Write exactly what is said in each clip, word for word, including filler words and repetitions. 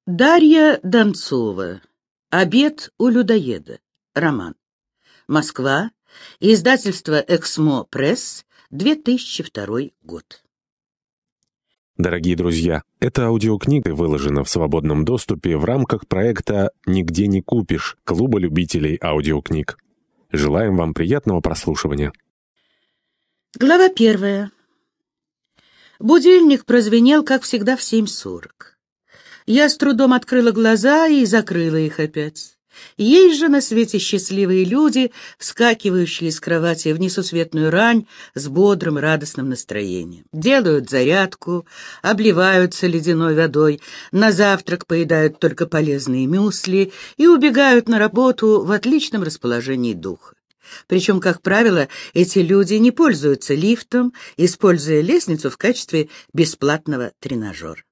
Дарья Донцова. «Обед у людоеда». Роман. Москва. Издательство «Эксмо Пресс», две тысячи второй год. Дорогие друзья, эта аудиокнига выложена в свободном доступе в рамках проекта «Нигде не купишь» Клуба любителей аудиокниг. Желаем вам приятного прослушивания. Глава первая. Будильник прозвенел, как всегда, в семь сорок. Я с трудом открыла глаза и закрыла их опять. Есть же на свете счастливые люди, вскакивающие из кровати в несусветную рань с бодрым радостным настроением. Делают зарядку, обливаются ледяной водой, на завтрак поедают только полезные мюсли и убегают на работу в отличном расположении духа. Причем, как правило, эти люди не пользуются лифтом, используя лестницу в качестве бесплатного тренажера.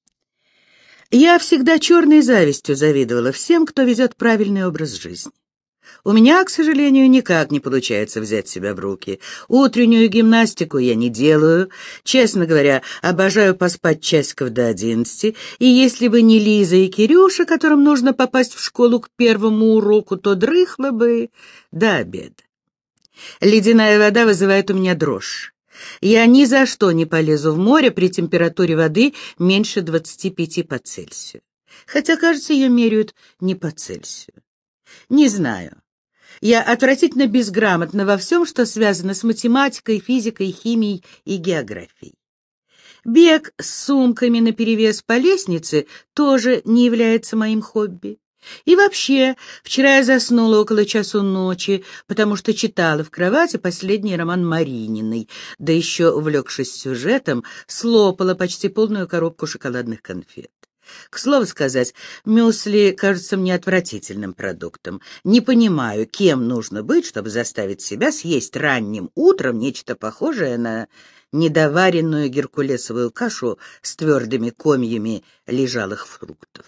Я всегда черной завистью завидовала всем, кто ведет правильный образ жизни. У меня, к сожалению, никак не получается взять себя в руки. Утреннюю гимнастику я не делаю. Честно говоря, обожаю поспать часиков до одиннадцати. И если бы не Лиза и Кирюша, которым нужно попасть в школу к первому уроку, то дрыхла бы до обеда. Ледяная вода вызывает у меня дрожь. Я ни за что не полезу в море при температуре воды меньше двадцати пяти по Цельсию. Хотя, кажется, ее меряют не по Цельсию. Не знаю. Я отвратительно безграмотна во всем, что связано с математикой, физикой, химией и географией. Бег с сумками наперевес по лестнице тоже не является моим хобби. И вообще, вчера я заснула около часу ночи, потому что читала в кровати последний роман Марининой, да еще, увлекшись сюжетом, слопала почти полную коробку шоколадных конфет. К слову сказать, мюсли кажутся мне отвратительным продуктом. Не понимаю, кем нужно быть, чтобы заставить себя съесть ранним утром нечто похожее на недоваренную геркулесовую кашу с твердыми комьями лежалых фруктов.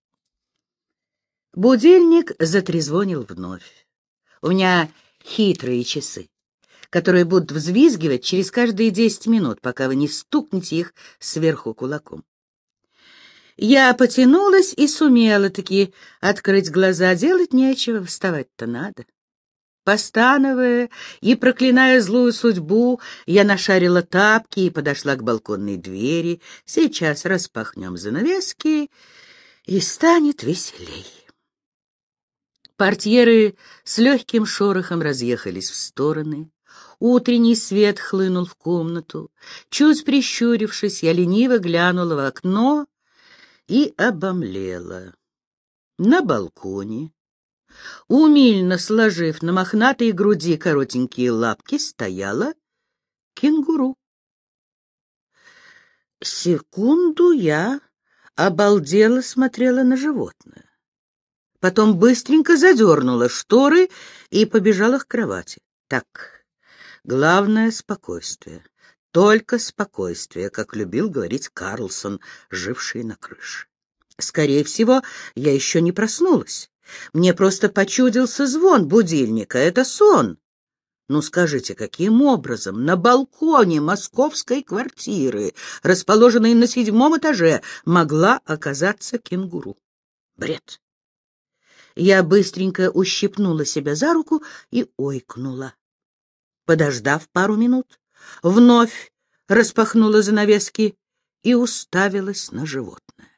Будильник затрезвонил вновь. У меня хитрые часы, которые будут взвизгивать через каждые десять минут, пока вы не стукнете их сверху кулаком. Я потянулась и сумела-таки открыть глаза. Делать нечего, вставать-то надо. Постановая и проклиная злую судьбу, я нашарила тапки и подошла к балконной двери. Сейчас распахнем занавески, и станет веселей. Портьеры с легким шорохом разъехались в стороны. Утренний свет хлынул в комнату. Чуть прищурившись, я лениво глянула в окно и обомлела. На балконе, умильно сложив на мохнатой груди коротенькие лапки, стояла кенгуру. Секунду я обалдело смотрела на животное. Потом быстренько задернула шторы и побежала к кровати. Так, главное — спокойствие. Только спокойствие, как любил говорить Карлсон, живший на крыше. Скорее всего, я еще не проснулась. Мне просто почудился звон будильника. Это сон. Ну, скажите, каким образом на балконе московской квартиры, расположенной на седьмом этаже, могла оказаться кенгуру? Бред. Я быстренько ущипнула себя за руку и ойкнула. Подождав пару минут, вновь распахнула занавески и уставилась на животное.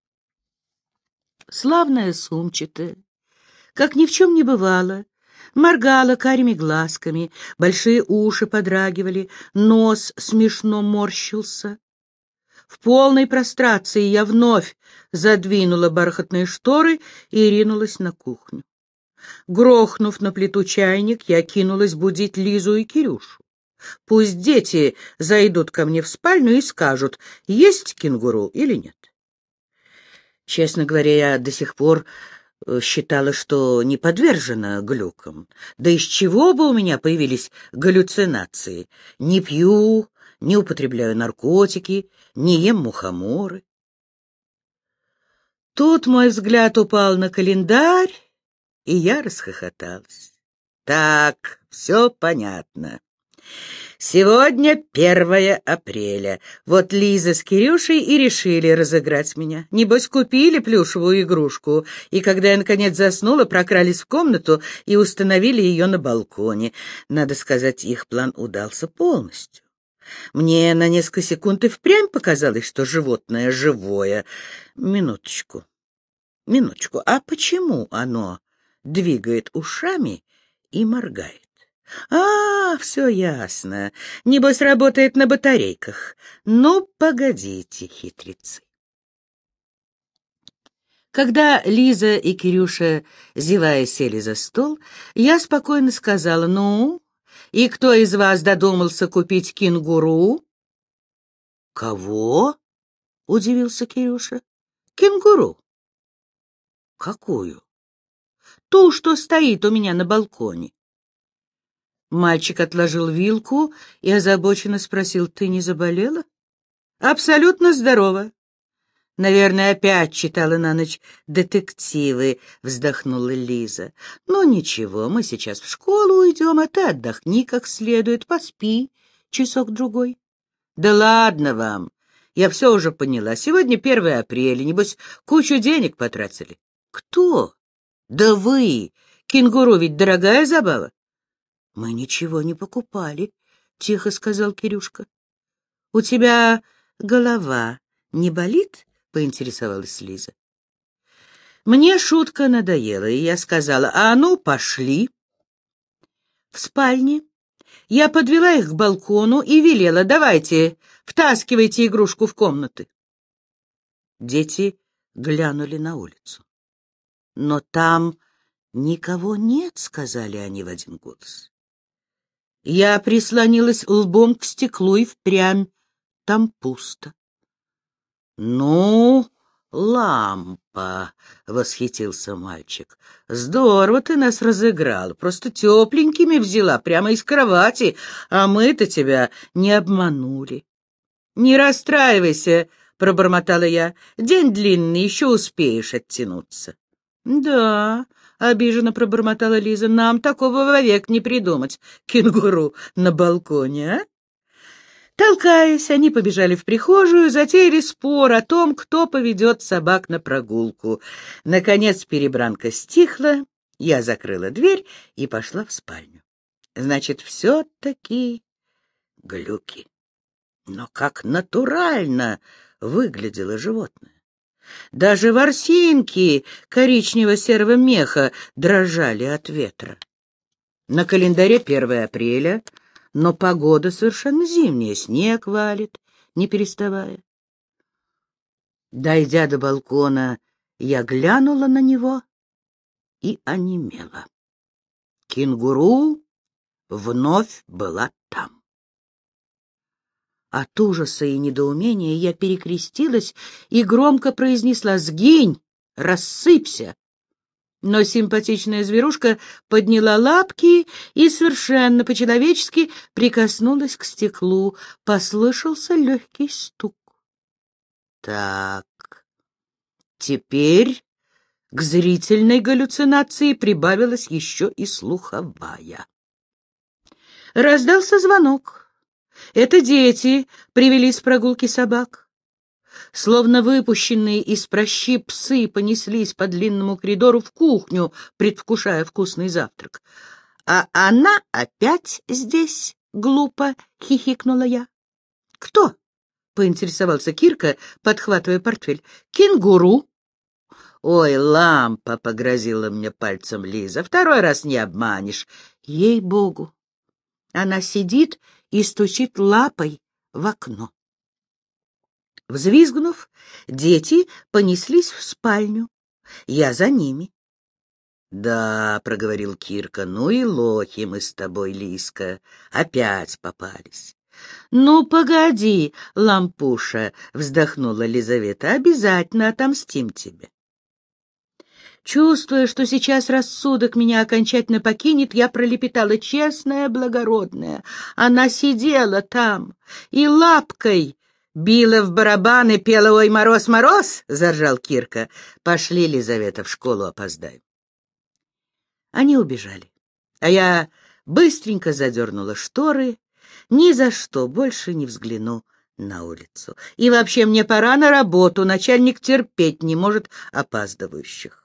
Славная сумчатая, как ни в чем не бывало, моргала карими глазками, большие уши подрагивали, нос смешно морщился. В полной прострации я вновь задвинула бархатные шторы и ринулась на кухню. Грохнув на плиту чайник, я кинулась будить Лизу и Кирюшу. Пусть дети зайдут ко мне в спальню и скажут, есть кенгуру или нет. Честно говоря, я до сих пор считала, что не подвержена глюкам. Да из чего бы у меня появились галлюцинации? Не пью, не употребляю наркотики, не ем мухоморы. Тут мой взгляд упал на календарь, и я расхохоталась. Так, все понятно. Сегодня первое апреля. Вот Лиза с Кирюшей и решили разыграть меня. Небось, купили плюшевую игрушку, и когда я, наконец, заснула, прокрались в комнату и установили ее на балконе. Надо сказать, их план удался полностью. Мне на несколько секунд и впрямь показалось, что животное живое. Минуточку, минуточку, а почему оно двигает ушами и моргает? А, все ясно. Небось, работает на батарейках. Ну, погодите, хитрецы. Когда Лиза и Кирюша, зевая, сели за стол, я спокойно сказала: «Ну, и кто из вас додумался купить кенгуру?» «Кого?» — удивился Кирюша. «Кенгуру». «Какую?» «Ту, что стоит у меня на балконе». Мальчик отложил вилку и озабоченно спросил: «Ты не заболела?» «Абсолютно здорова». «Наверное, опять читала на ночь детективы», — вздохнула Лиза. «Ну, ничего, мы сейчас в школу уйдем, а ты отдохни как следует, поспи часок-другой». «Да ладно вам, я все уже поняла. Сегодня первое апреля, небось, кучу денег потратили». «Кто?» «Да вы! Кенгуру ведь дорогая забава». «Мы ничего не покупали», — тихо сказал Кирюшка. «У тебя голова не болит?» — поинтересовалась Лиза. Мне шутка надоела, и я сказала: «А ну, пошли». В спальне я подвела их к балкону и велела: «Давайте, втаскивайте игрушку в комнаты». Дети глянули на улицу. «Но там никого нет», — сказали они в один голос. Я прислонилась лбом к стеклу, и впрямь там пусто. «Ну, лампа!» — восхитился мальчик. «Здорово ты нас разыграл, просто тепленькими взяла, прямо из кровати, а мы-то тебя не обманули». «Не расстраивайся», — пробормотала я, — «день длинный, еще успеешь оттянуться». «Да», — обиженно пробормотала Лиза, — «нам такого вовек не придумать, кенгуру на балконе, а?» Толкаясь, они побежали в прихожую, затеяли спор о том, кто поведет собак на прогулку. Наконец перебранка стихла, я закрыла дверь и пошла в спальню. Значит, все-таки глюки. Но как натурально выглядело животное! Даже ворсинки коричнево-серого меха дрожали от ветра. На календаре первое апреля, но погода совершенно зимняя, снег валит, не переставая. Дойдя до балкона, я глянула на него и онемела. Кенгуру вновь была там. От ужаса и недоумения я перекрестилась и громко произнесла: «Сгинь, рассыпься!» Но симпатичная зверушка подняла лапки и совершенно по-человечески прикоснулась к стеклу. Послышался легкий стук. Так, теперь к зрительной галлюцинации прибавилась еще и слуховая. Раздался звонок. Это дети привели с прогулки собак. Словно выпущенные из пращи псы понеслись по длинному коридору в кухню, предвкушая вкусный завтрак. «А она опять здесь?» — глупо хихикнула я. «Кто?» — поинтересовался Кирка, подхватывая портфель. «Кенгуру». «Ой, лампа!» — погрозила мне пальцем Лиза. «Второй раз не обманешь». Ей-богу! Она сидит и стучит лапой в окно. Взвизгнув, дети понеслись в спальню. Я за ними. — Да, — проговорил Кирка, — ну и лохи мы с тобой, Лизка, опять попались. — Ну, погоди, лампуша, — вздохнула Лизавета, — обязательно отомстим тебе. Чувствуя, что сейчас рассудок меня окончательно покинет, я пролепетала: «Честная, благородная, она сидела там и лапкой била в барабан и пела: ой, мороз, мороз!» — заржал Кирка. «Пошли, Лизавета, в школу опоздаем». Они убежали, а я быстренько задернула шторы, Ни за что больше не взгляну на улицу. И вообще мне пора на работу, начальник терпеть не может опаздывающих.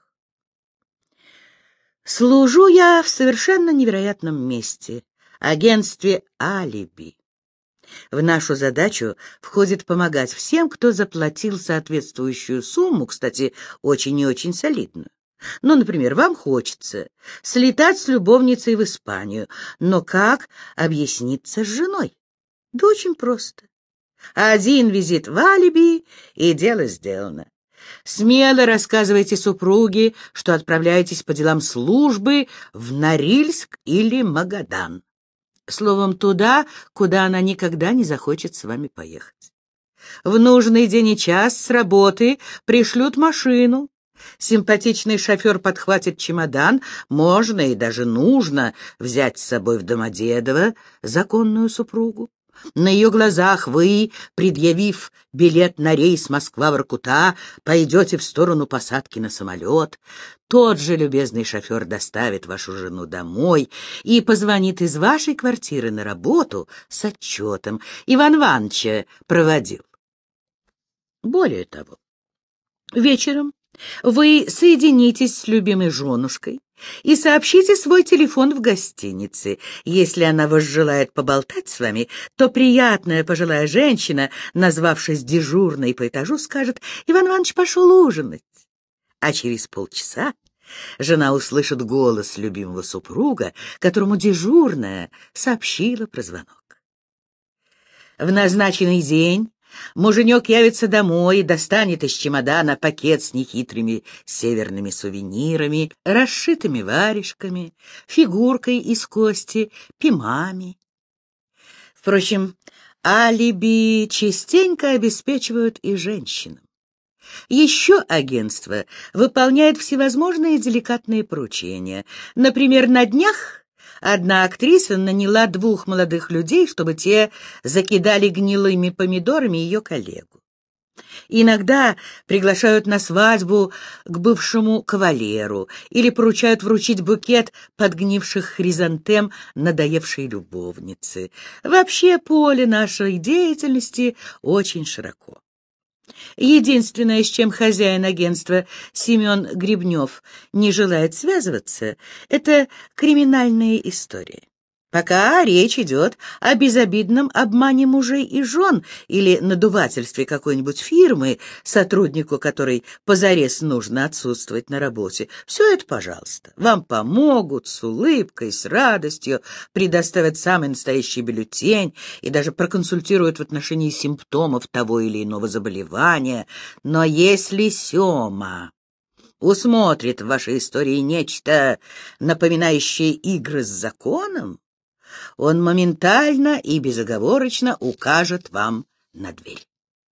Служу я в совершенно невероятном месте — агентстве «Алиби». В нашу задачу входит помогать всем, кто заплатил соответствующую сумму, кстати, очень и очень солидную. Ну, например, вам хочется слетать с любовницей в Испанию, но как объясниться с женой? Да очень просто. Один визит в Алиби, и дело сделано. Смело рассказывайте супруге, что отправляетесь по делам службы в Норильск или Магадан. Словом, туда, куда она никогда не захочет с вами поехать. В нужный день и час с работы пришлют машину. Симпатичный шофер подхватит чемодан, можно и даже нужно взять с собой в Домодедово законную супругу. На ее глазах вы, предъявив билет на рейс Москва-Воркута, пойдете в сторону посадки на самолет. Тот же любезный шофер доставит вашу жену домой и позвонит из вашей квартиры на работу с отчетом. Иван Ивановича проводил. Более того, вечером вы соединитесь с любимой женушкой и сообщите свой телефон в гостинице. Если она возжелает поболтать с вами, то приятная пожилая женщина, назвавшись дежурной по этажу, скажет: «Иван Иванович пошел ужинать». А через полчаса жена услышит голос любимого супруга, которому дежурная сообщила про звонок. В назначенный день муженек явится домой и достанет из чемодана пакет с нехитрыми северными сувенирами, расшитыми варежками, фигуркой из кости, пимами. Впрочем, алиби частенько обеспечивают и женщинам. Еще агентство выполняет всевозможные деликатные поручения. Например, на днях одна актриса наняла двух молодых людей, чтобы те закидали гнилыми помидорами ее коллегу. Иногда приглашают на свадьбу к бывшему кавалеру или поручают вручить букет подгнивших хризантем надоевшей любовнице. Вообще поле нашей деятельности очень широко. Единственное, с чем хозяин агентства Семен Гребнев не желает связываться, это криминальные истории. Пока речь идет о безобидном обмане мужей и жен или надувательстве какой-нибудь фирмы, сотруднику которой позарез нужно отсутствовать на работе, все это, пожалуйста, вам помогут с улыбкой, с радостью, предоставят самый настоящий бюллетень и даже проконсультируют в отношении симптомов того или иного заболевания. Но если Сема усмотрит в вашей истории нечто, напоминающее игры с законом, он моментально и безоговорочно укажет вам на дверь.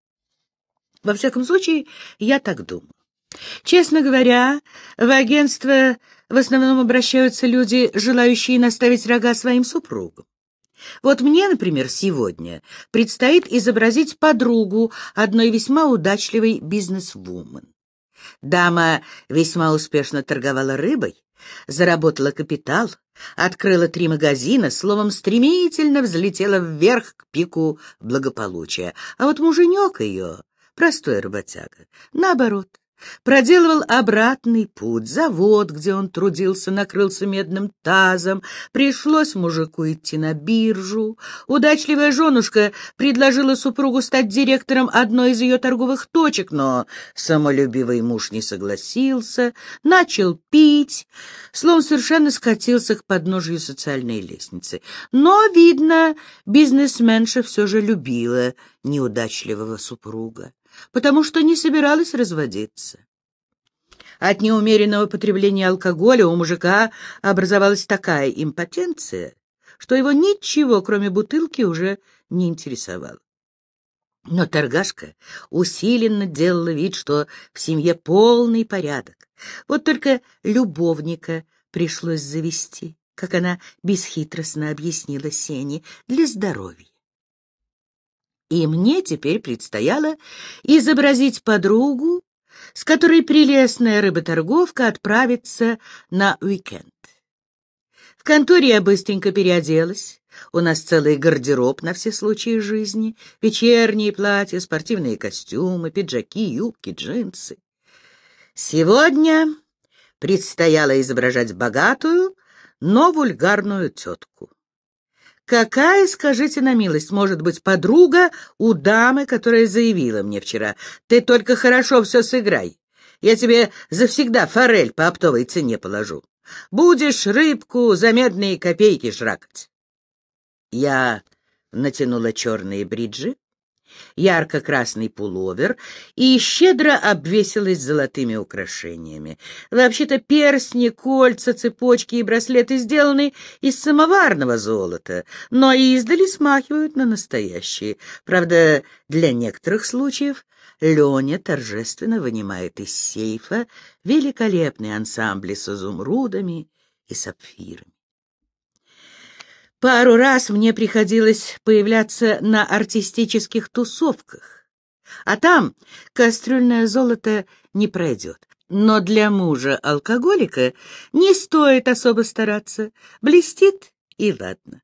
Во всяком случае, я так думаю. Честно говоря, в агентство в основном обращаются люди, желающие наставить рога своим супругам. Вот мне, например, сегодня предстоит изобразить подругу одной весьма удачливой бизнес-вумен. Дама весьма успешно торговала рыбой, заработала капитал, открыла три магазина, словом, стремительно взлетела вверх к пику благополучия. А вот муженек ее, простой работяга, наоборот, проделывал обратный путь. Завод, где он трудился, накрылся медным тазом. Пришлось мужику идти на биржу. Удачливая женушка предложила супругу стать директором одной из ее торговых точек, но самолюбивый муж не согласился, начал пить, словом, совершенно скатился к подножию социальной лестницы. Но, видно, бизнесменша все же любила неудачливого супруга, потому что не собиралась разводиться. От неумеренного потребления алкоголя у мужика образовалась такая импотенция, что его ничего, кроме бутылки, уже не интересовало. Но торгашка усиленно делала вид, что в семье полный порядок. Вот только любовника пришлось завести, как она бесхитростно объяснила Сене, для здоровья. И мне теперь предстояло изобразить подругу, с которой прелестная рыботорговка отправится на уикенд. В В конторе я быстренько переоделась. У нас целый гардероб на все случаи жизни. Вечерние платья, спортивные костюмы, пиджаки, юбки, джинсы. Сегодня предстояло изображать богатую, но вульгарную тетку. Какая, скажите на милость, может быть подруга у дамы, которая заявила мне вчера: «Ты только хорошо все сыграй, я тебе завсегда форель по оптовой цене положу. Будешь рыбку за медные копейки жракать». Я натянула черные бриджи, ярко-красный пуловер и щедро обвесилась золотыми украшениями. Вообще-то перстни, кольца, цепочки и браслеты сделаны из самоварного золота, но издали смахивают на настоящие. Правда, для некоторых случаев Леня торжественно вынимает из сейфа великолепные ансамбли с изумрудами и сапфирами. Пару раз мне приходилось появляться на артистических тусовках, а там кастрюльное золото не пройдет. Но для мужа-алкоголика не стоит особо стараться, блестит и ладно.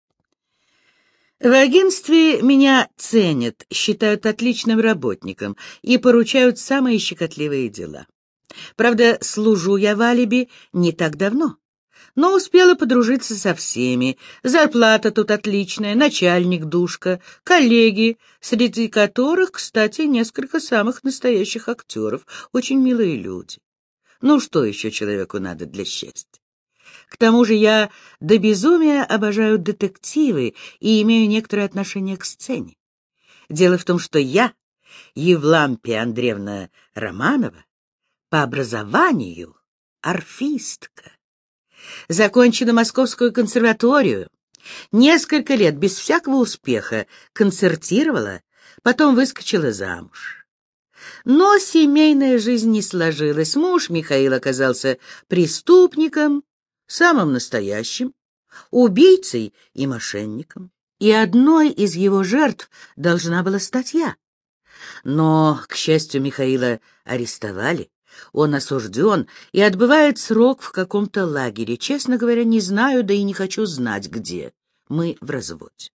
В агентстве меня ценят, считают отличным работником и поручают самые щекотливые дела. Правда, служу я в алиби не так давно, но успела подружиться со всеми. Зарплата тут отличная, начальник душка, коллеги, среди которых, кстати, несколько самых настоящих актеров, очень милые люди. Ну, что еще человеку надо для счастья? К тому же я до безумия обожаю детективы и имею некоторое отношение к сцене. Дело в том, что я, Евлампия Андреевна Романова, по образованию арфистка. Закончила Московскую консерваторию, несколько лет без всякого успеха концертировала, потом выскочила замуж. Но семейная жизнь не сложилась. Муж Михаил оказался преступником, самым настоящим, убийцей и мошенником. И одной из его жертв должна была стать я. Но, к счастью, Михаила арестовали. Он осужден и отбывает срок в каком-то лагере. Честно говоря, не знаю, да и не хочу знать, где. Мы в разводе.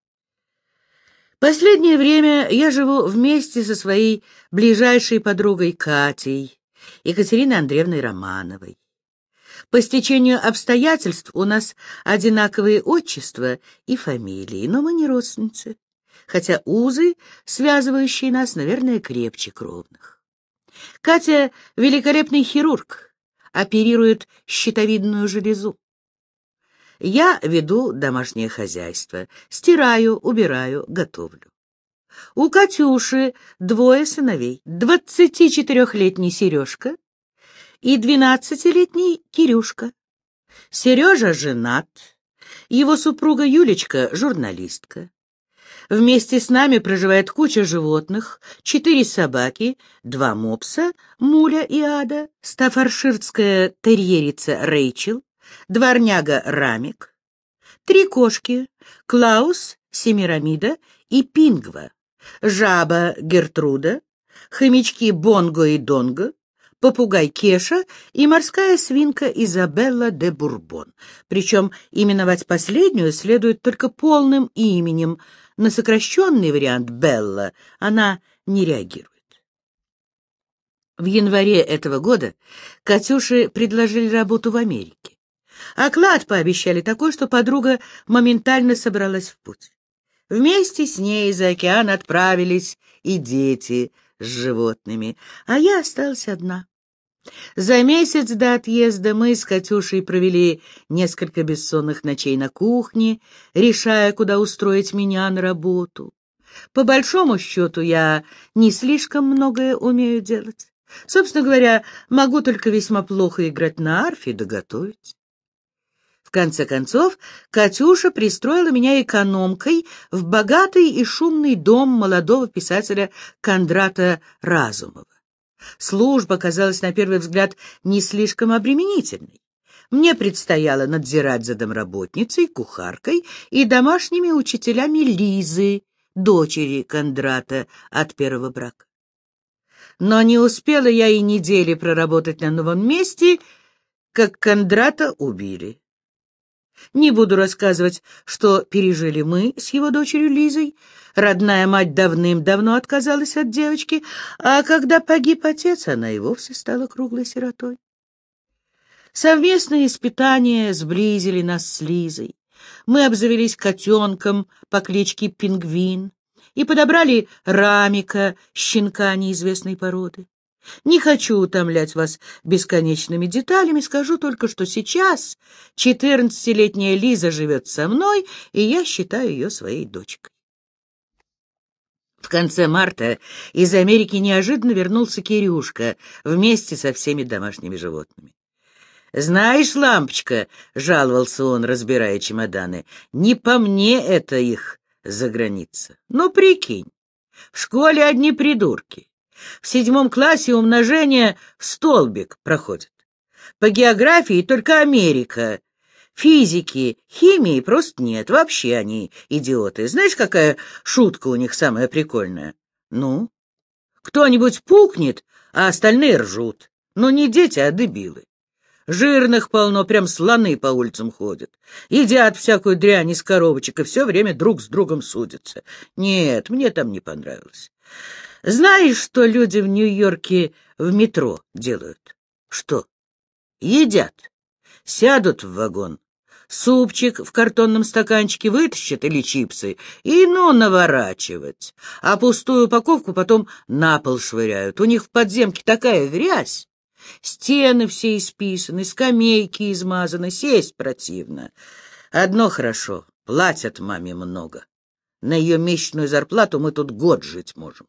Последнее время я живу вместе со своей ближайшей подругой Катей, Екатериной Андреевной Романовой. По стечению обстоятельств у нас одинаковые отчества и фамилии, но мы не родственницы, хотя узы, связывающие нас, наверное, крепче кровных. Катя — великолепный хирург, оперирует щитовидную железу. Я веду домашнее хозяйство, стираю, убираю, готовлю. У Катюши двое сыновей, двадцатичетырехлетний Сережка и двенадцатилетний Кирюшка. Сережа женат, его супруга Юлечка — журналистка. Вместе с нами проживает куча животных, четыре собаки, два мопса, Муля и Ада, стаффордширская терьерица Рэйчел, дворняга Рамик, три кошки, Клаус, Семирамида и Пингва, жаба Гертруда, хомячки Бонго и Донго, попугай Кеша и морская свинка Изабелла де Бурбон. Причем именовать последнюю следует только полным именем. На сокращенный вариант Белла она не реагирует. В январе этого года Катюше предложили работу в Америке. Оклад пообещали такой, что подруга моментально собралась в путь. Вместе с ней за океан отправились и дети с животными, а я осталась одна. За месяц до отъезда мы с Катюшей провели несколько бессонных ночей на кухне, решая, куда устроить меня на работу. По большому счету, я не слишком многое умею делать. Собственно говоря, могу только весьма плохо играть на арфе да готовить. В конце концов, Катюша пристроила меня экономкой в богатый и шумный дом молодого писателя Кондрата Разумова. Служба казалась на первый взгляд не слишком обременительной. Мне предстояло надзирать за домработницей, кухаркой и домашними учителями Лизы, дочери Кондрата от первого брака. Но не успела я и недели проработать на новом месте, как Кондрата убили. Не буду рассказывать, что пережили мы с его дочерью Лизой. Родная мать давным-давно отказалась от девочки, а когда погиб отец, она и вовсе стала круглой сиротой. Совместные испытания сблизили нас с Лизой. Мы обзавелись котенком по кличке Пингвин и подобрали Рамика, щенка неизвестной породы. Не хочу утомлять вас бесконечными деталями, скажу только, что сейчас четырнадцатилетняя Лиза живет со мной, и я считаю ее своей дочкой. В конце марта из Америки неожиданно вернулся Кирюшка вместе со всеми домашними животными. «Знаешь, Лампочка, — жаловался он, разбирая чемоданы, — не по мне это их за граница. Ну, прикинь, в школе одни придурки. В седьмом классе умножение в столбик проходит. По географии только Америка. Физики, химии просто нет. Вообще они идиоты. Знаешь, какая шутка у них самая прикольная? Ну, кто-нибудь пукнет, а остальные ржут. Но не дети, а дебилы. Жирных полно, прям слоны по улицам ходят. Едят всякую дрянь из коробочек и все время друг с другом судятся. Нет, мне там не понравилось. Знаешь, что люди в Нью-Йорке в метро делают? Что? Едят. Сядут в вагон, супчик в картонном стаканчике вытащат или чипсы, и ну наворачивать. А пустую упаковку потом на пол швыряют. У них в подземке такая грязь. Стены все исписаны, скамейки измазаны, сесть противно. Одно хорошо, платят маме много. На ее месячную зарплату мы тут год жить можем.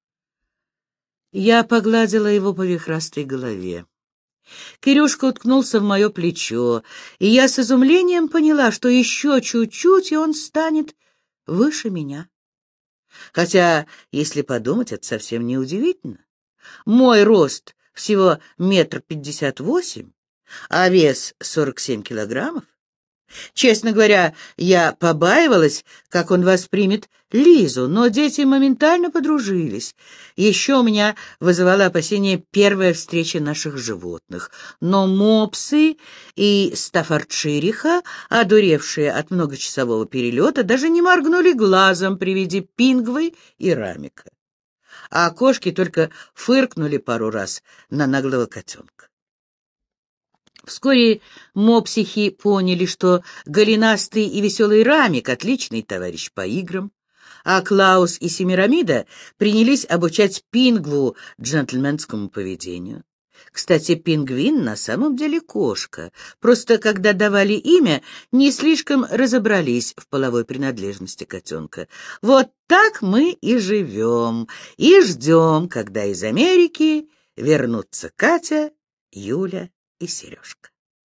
Я погладила его по вихрастой голове. Кирюшка уткнулся в мое плечо, и я с изумлением поняла, что еще чуть-чуть, и он станет выше меня. Хотя, если подумать, это совсем не удивительно. Мой рост всего метр пятьдесят восемь, а вес сорок семь килограммов. Честно говоря, я побаивалась, как он воспримет Лизу, но дети моментально подружились. Еще у меня вызывала опасение первая встреча наших животных. Но мопсы и стаффордшириха, одуревшие от многочасового перелета, даже не моргнули глазом при виде Пингвы и Рамика. А кошки только фыркнули пару раз на наглого котенка. Вскоре мопсихи поняли, что голенастый и веселый Рамик — отличный товарищ по играм, а Клаус и Семирамида принялись обучать Пингву джентльменскому поведению. Кстати, Пингвин на самом деле кошка, просто когда давали имя, не слишком разобрались в половой принадлежности котенка. Вот так мы и живем, и ждем, когда из Америки вернутся Катя, Юля и Сережка.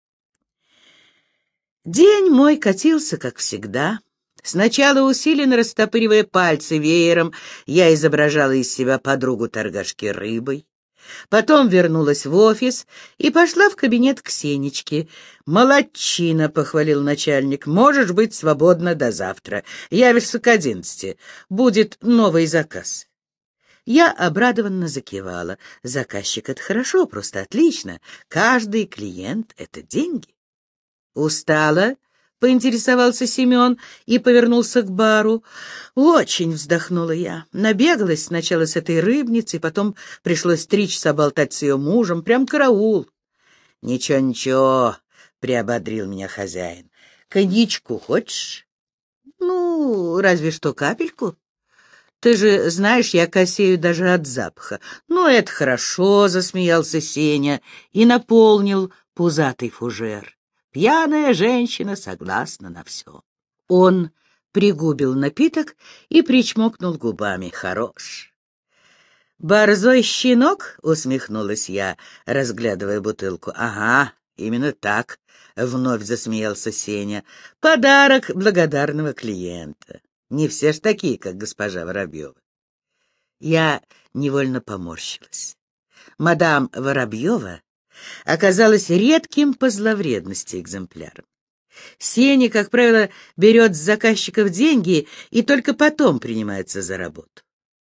День мой катился, как всегда. Сначала, усиленно растопыривая пальцы веером, я изображала из себя подругу торгашки рыбой. Потом вернулась в офис и пошла в кабинет к Сенечке. «Молодчина!» — похвалил начальник. «Можешь быть свободна до завтра. Явишься к одиннадцати. Будет новый заказ». Я обрадованно закивала. Заказчик — это хорошо, просто отлично. Каждый клиент — это деньги. «Устала?» — поинтересовался Семен и повернулся к бару. «Очень», — вздохнула я. Набегалась сначала с этой рыбницей, потом пришлось три часа болтать с ее мужем. Прям караул. «Ничего, ничего», — приободрил меня хозяин. «Коньячку хочешь?» «Ну, разве что капельку. Ты же знаешь, я косею даже от запаха». «Ну, это хорошо», — засмеялся Сеня и наполнил пузатый фужер. Пьяная женщина согласна на все. Он пригубил напиток и причмокнул губами. Хорош. «Борзой щенок?» — усмехнулась я, разглядывая бутылку. «Ага, именно так», — вновь засмеялся Сеня. «Подарок благодарного клиента. Не все ж такие, как госпожа Воробьева». Я невольно поморщилась. Мадам Воробьева оказалась редким по зловредности экземпляром. Сеня, как правило, берет с заказчиков деньги и только потом принимается за работу.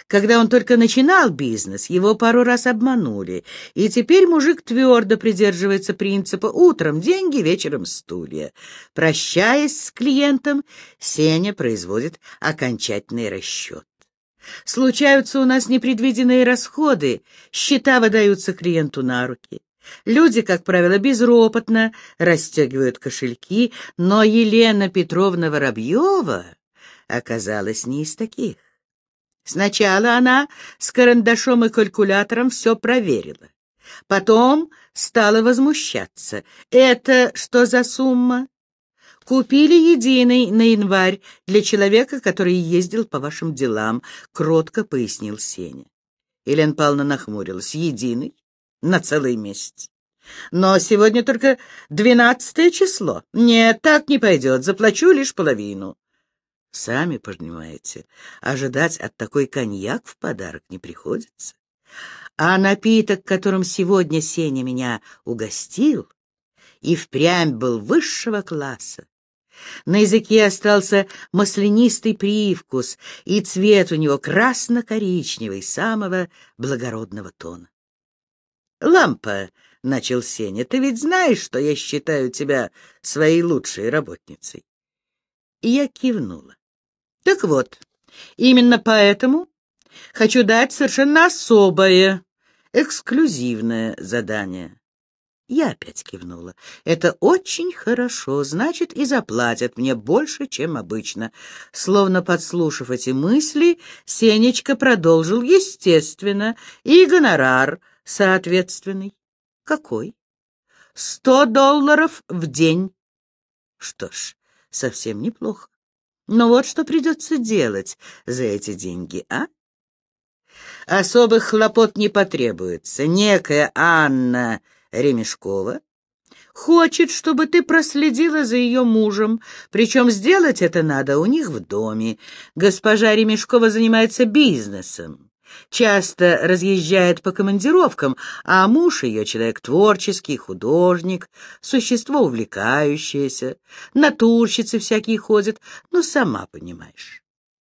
Когда он только начинал бизнес, его пару раз обманули, и теперь мужик твердо придерживается принципа «утром деньги, вечером стулья». Прощаясь с клиентом, Сеня производит окончательный расчет. Случаются у нас непредвиденные расходы, счета выдаются клиенту на руки. Люди, как правило, безропотно расстегивают кошельки, но Елена Петровна Воробьева оказалась не из таких. Сначала она с карандашом и калькулятором все проверила. Потом стала возмущаться. «Это что за сумма?» «Купили единый на январь для человека, который ездил по вашим делам», — кротко пояснил Сеня. Елена Павловна нахмурилась. «Единый? На целый месяц. Но сегодня только двенадцатое число. Нет, так не пойдет, заплачу лишь половину». Сами понимаете, ожидать от такой коньяк в подарок не приходится. А напиток, которым сегодня Сеня меня угостил, и впрямь был высшего класса. На языке остался маслянистый привкус, и цвет у него красно-коричневый, самого благородного тона. «Лампа», — начал Сеня, — «ты ведь знаешь, что я считаю тебя своей лучшей работницей?» И я кивнула. «Так вот, именно поэтому хочу дать совершенно особое, эксклюзивное задание». Я опять кивнула. «Это очень хорошо, значит, и заплатят мне больше, чем обычно». Словно подслушав эти мысли, Сенечка продолжил: «Естественно, и гонорар соответственный». «Какой?» «Сто долларов в день». «Что ж, совсем неплохо. Но вот что придется делать за эти деньги, а?» «Особых хлопот не потребуется. Некая Анна Ремешкова хочет, чтобы ты проследила за ее мужем, причем сделать это надо у них в доме. Госпожа Ремешкова занимается бизнесом, часто разъезжает по командировкам, а муж ее человек творческий, художник, существо увлекающееся, натурщицы всякие ходят, ну, сама понимаешь».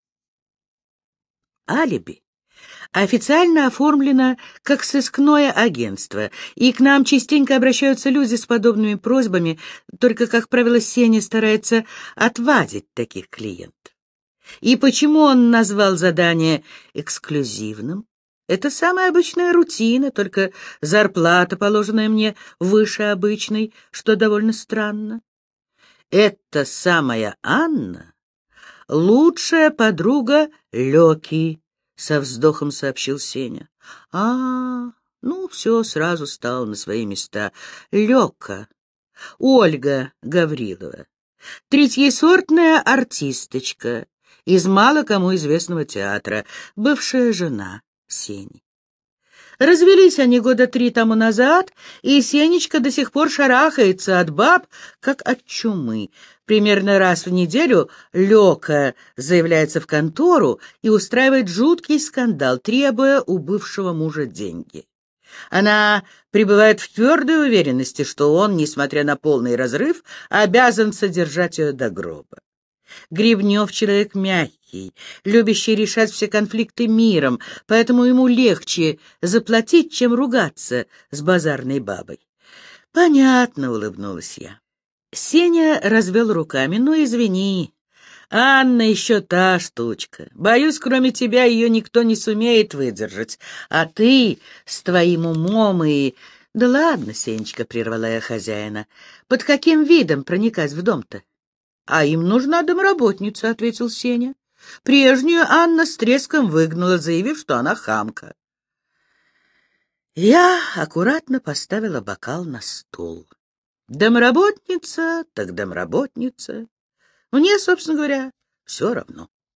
Алиби официально оформлено как сыскное агентство, и к нам частенько обращаются люди с подобными просьбами, только, как правило, Сеня старается отвадить таких клиентов. И почему он назвал задание эксклюзивным? Это самая обычная рутина, только зарплата, положенная мне, выше обычной, что довольно странно. Это самая Анна — лучшая подруга Лёки, — со вздохом сообщил Сеня. А, ну, все сразу стало на свои места. Лёка, Ольга Гаврилова, третьесортная артисточка из мало кому известного театра, бывшая жена Сени. Развелись они года три тому назад, и Сенечка до сих пор шарахается от баб, как от чумы. Примерно раз в неделю Лёка заявляется в контору и устраивает жуткий скандал, требуя у бывшего мужа деньги. Она пребывает в твердой уверенности, что он, несмотря на полный разрыв, обязан содержать ее до гроба. Гребнев человек мягкий, любящий решать все конфликты миром, поэтому ему легче заплатить, чем ругаться с базарной бабой. «Понятно», — улыбнулась я. Сеня развел руками. «Ну, извини, Анна еще та штучка. Боюсь, кроме тебя ее никто не сумеет выдержать. А ты с твоим умом и...» «Да ладно, Сенечка», — прервала я хозяина, — «под каким видом проникать в дом-то?» «А им нужна домработница», — ответил Сеня. «Прежнюю Анна с треском выгнала, заявив, что она хамка». Я аккуратно поставила бокал на стол. Домработница так домработница. Мне, собственно говоря, все равно.